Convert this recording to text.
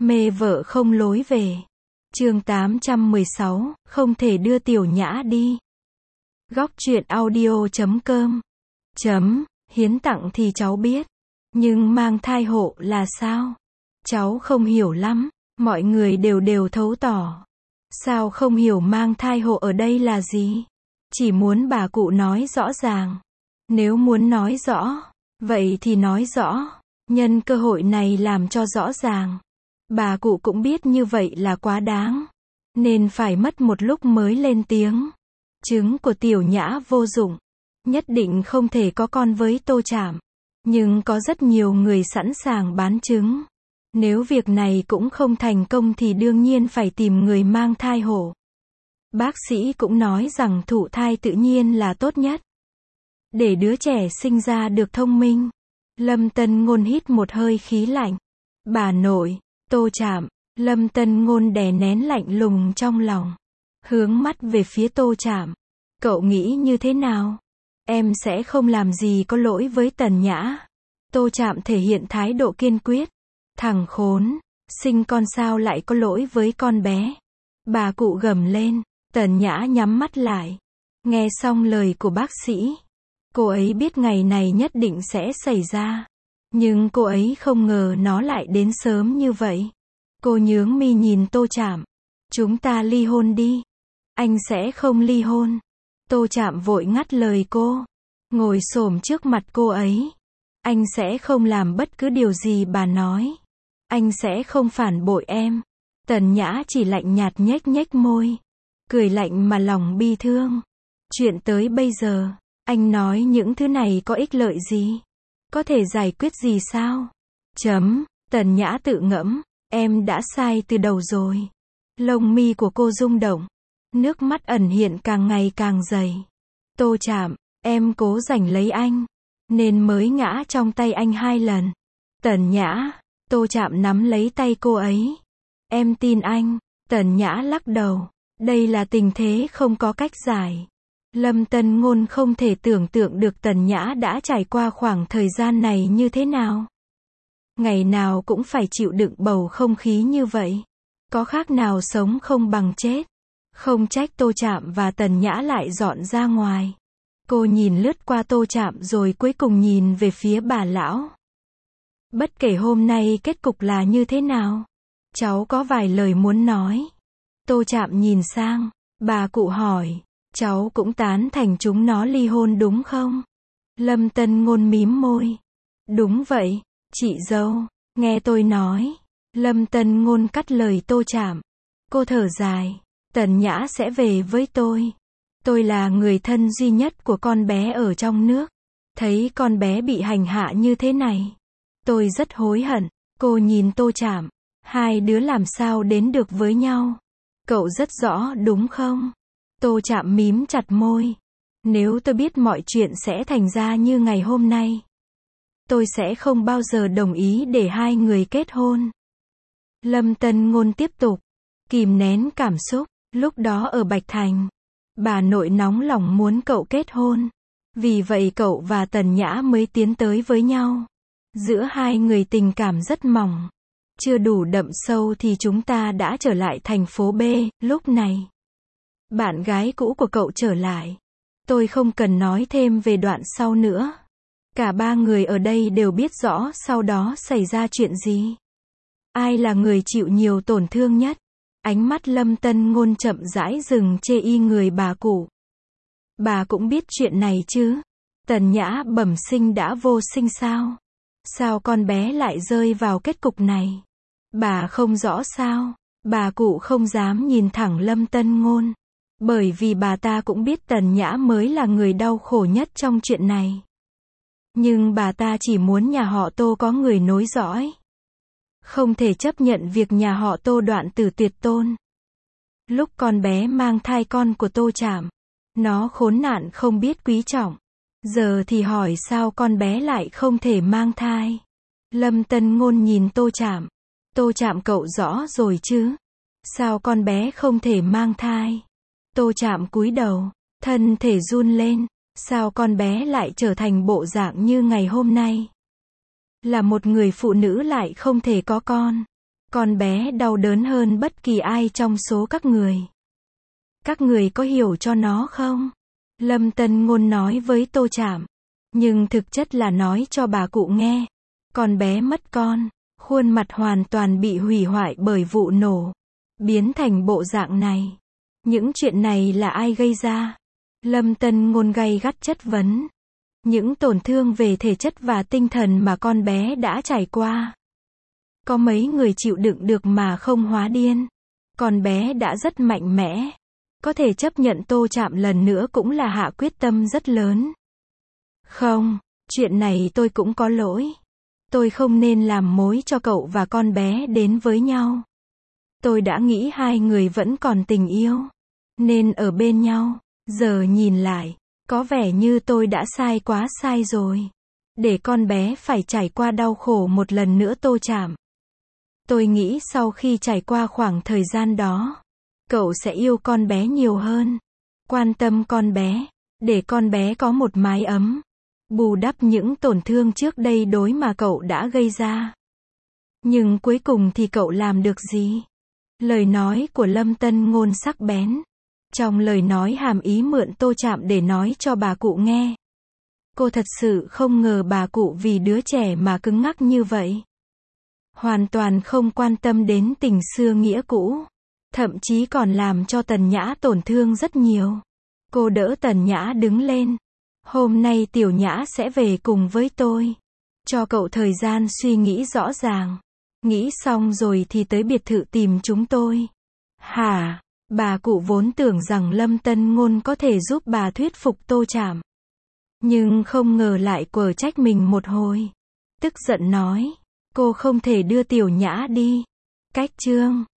Mê vợ không lối về. Chương 816, không thể đưa Tiểu Nhã đi. Góc truyện audio.com. Hiến tặng thì cháu biết. Nhưng mang thai hộ là sao? Cháu không hiểu lắm. Mọi người đều thấu tỏ. Sao không hiểu mang thai hộ ở đây là gì? Chỉ muốn bà cụ nói rõ ràng. Nếu muốn nói rõ, vậy thì nói rõ. Nhân cơ hội này làm cho rõ ràng. Bà cụ cũng biết như vậy là quá đáng, nên phải mất một lúc mới lên tiếng. Trứng của Tiểu Nhã vô dụng, nhất định không thể có con với Tô Trạm. Nhưng có rất nhiều người sẵn sàng bán trứng. Nếu việc này cũng không thành công thì đương nhiên phải tìm người mang thai hộ. Bác sĩ cũng nói rằng thụ thai tự nhiên là tốt nhất, để đứa trẻ sinh ra được thông minh. Lâm Tân Ngôn hít một hơi khí lạnh. Bà nội, Tô Trạm. Lâm Tân Ngôn đè nén lạnh lùng trong lòng, hướng mắt về phía Tô Trạm. Cậu nghĩ như thế nào? Em sẽ không làm gì có lỗi với Tần Nhã. Tô Trạm thể hiện thái độ kiên quyết. Thằng khốn, sinh con sao lại có lỗi với con bé? Bà cụ gầm lên. Tần Nhã nhắm mắt lại. Nghe xong lời của bác sĩ, cô ấy biết ngày này nhất định sẽ xảy ra. Nhưng cô ấy không ngờ nó lại đến sớm như vậy. Cô nhướng mi nhìn Tô Trạm. Chúng ta ly hôn đi. Anh sẽ không ly hôn. Tô Trạm vội ngắt lời cô. Ngồi xổm trước mặt cô ấy. Anh sẽ không làm bất cứ điều gì bà nói. Anh sẽ không phản bội em. Tần Nhã chỉ lạnh nhạt nhếch môi. Cười lạnh mà lòng bi thương. Chuyện tới bây giờ, anh nói những thứ này có ích lợi gì? Có thể giải quyết gì sao? Tần Nhã tự ngẫm. Em đã sai từ đầu rồi. Lông mi của cô rung động. Nước mắt ẩn hiện càng ngày càng dày. Tô Trạm, em cố giành lấy anh, nên mới ngã trong tay anh 2 lần. Tần Nhã. Tô Trạm nắm lấy tay cô ấy. Em tin anh. Tần Nhã lắc đầu. Đây là tình thế không có cách giải. Lâm Tân Ngôn không thể tưởng tượng được Tần Nhã đã trải qua khoảng thời gian này như thế nào. Ngày nào cũng phải chịu đựng bầu không khí như vậy. Có khác nào sống không bằng chết. Không trách Tô Trạm và Tần Nhã lại dọn ra ngoài. Cô nhìn lướt qua Tô Trạm rồi cuối cùng nhìn về phía bà lão. Bất kể hôm nay kết cục là như thế nào, cháu có vài lời muốn nói. Tô Trạm nhìn sang, bà cụ hỏi, cháu cũng tán thành chúng nó ly hôn đúng không? Lâm Tân Ngôn mím môi. Đúng vậy, chị dâu, nghe tôi nói. Lâm Tân Ngôn cắt lời Tô Trạm. Cô thở dài. Tần Nhã sẽ về với tôi. Tôi là người thân duy nhất của con bé ở trong nước. Thấy con bé bị hành hạ như thế này, tôi rất hối hận. Cô nhìn Tô Trạm. Hai đứa làm sao đến được với nhau? Cậu rất rõ đúng không? Tô Trạm mím chặt môi. Nếu tôi biết mọi chuyện sẽ thành ra như ngày hôm nay, tôi sẽ không bao giờ đồng ý để hai người kết hôn. Lâm Tân Ngôn tiếp tục. Kìm nén cảm xúc. Lúc đó ở Bạch Thành, bà nội nóng lòng muốn cậu kết hôn. Vì vậy cậu và Tần Nhã mới tiến tới với nhau. Giữa hai người tình cảm rất mỏng. Chưa đủ đậm sâu thì chúng ta đã trở lại thành phố B. Lúc này, bạn gái cũ của cậu trở lại. Tôi không cần nói thêm về đoạn sau nữa. Cả ba người ở đây đều biết rõ sau đó xảy ra chuyện gì. Ai là người chịu nhiều tổn thương nhất? Ánh mắt Lâm Tân Ngôn chậm rãi dừng chê y người bà cụ. Bà cũng biết chuyện này chứ. Tần Nhã bẩm sinh đã vô sinh sao? Sao con bé lại rơi vào kết cục này? Bà không rõ sao? Bà cụ không dám nhìn thẳng Lâm Tân Ngôn. Bởi vì bà ta cũng biết Tần Nhã mới là người đau khổ nhất trong chuyện này. Nhưng bà ta chỉ muốn nhà họ Tô có người nối dõi. Không thể chấp nhận việc nhà họ Tô đoạn tử tuyệt tôn. Lúc con bé mang thai con của Tô Trạm, nó khốn nạn không biết quý trọng. Giờ thì hỏi sao con bé lại không thể mang thai. Lâm Tân Ngôn nhìn Tô Trạm. Tô Trạm cậu rõ rồi chứ? Sao con bé không thể mang thai? Tô Trạm cúi đầu, thân thể run lên. Sao con bé lại trở thành bộ dạng như ngày hôm nay? Là một người phụ nữ lại không thể có con. Con bé đau đớn hơn bất kỳ ai trong số các người. Các người có hiểu cho nó không? Lâm Tân Ngôn nói với Tô Trạm. Nhưng thực chất là nói cho bà cụ nghe. Con bé mất con. Khuôn mặt hoàn toàn bị hủy hoại bởi vụ nổ. Biến thành bộ dạng này. Những chuyện này là ai gây ra? Lâm Tân Ngôn gay gắt chất vấn. Những tổn thương về thể chất và tinh thần mà con bé đã trải qua. Có mấy người chịu đựng được mà không hóa điên. Con bé đã rất mạnh mẽ. Có thể chấp nhận Tô Trạm lần nữa cũng là hạ quyết tâm rất lớn. Không, chuyện này tôi cũng có lỗi. Tôi không nên làm mối cho cậu và con bé đến với nhau. Tôi đã nghĩ hai người vẫn còn tình yêu. Nên ở bên nhau. Giờ nhìn lại, có vẻ như tôi đã sai quá sai rồi. Để con bé phải trải qua đau khổ một lần nữa Tô Trạm. Tôi nghĩ sau khi trải qua khoảng thời gian đó, cậu sẽ yêu con bé nhiều hơn. Quan tâm con bé. Để con bé có một mái ấm. Bù đắp những tổn thương trước đây đối mà cậu đã gây ra. Nhưng cuối cùng thì cậu làm được gì? Lời nói của Lâm Tân Ngôn sắc bén. Trong lời nói hàm ý mượn Tô Trạm để nói cho bà cụ nghe. Cô thật sự không ngờ bà cụ vì đứa trẻ mà cứng ngắc như vậy. Hoàn toàn không quan tâm đến tình xưa nghĩa cũ. Thậm chí còn làm cho Tần Nhã tổn thương rất nhiều. Cô đỡ Tần Nhã đứng lên. Hôm nay Tiểu Nhã sẽ về cùng với tôi. Cho cậu thời gian suy nghĩ rõ ràng. Nghĩ xong rồi thì tới biệt thự tìm chúng tôi. Hả? Bà cụ vốn tưởng rằng Lâm Tân Ngôn có thể giúp bà thuyết phục Tô Trạm. Nhưng không ngờ lại quở trách mình một hồi. Tức giận nói. Cô không thể đưa Tiểu Nhã đi. Cách chương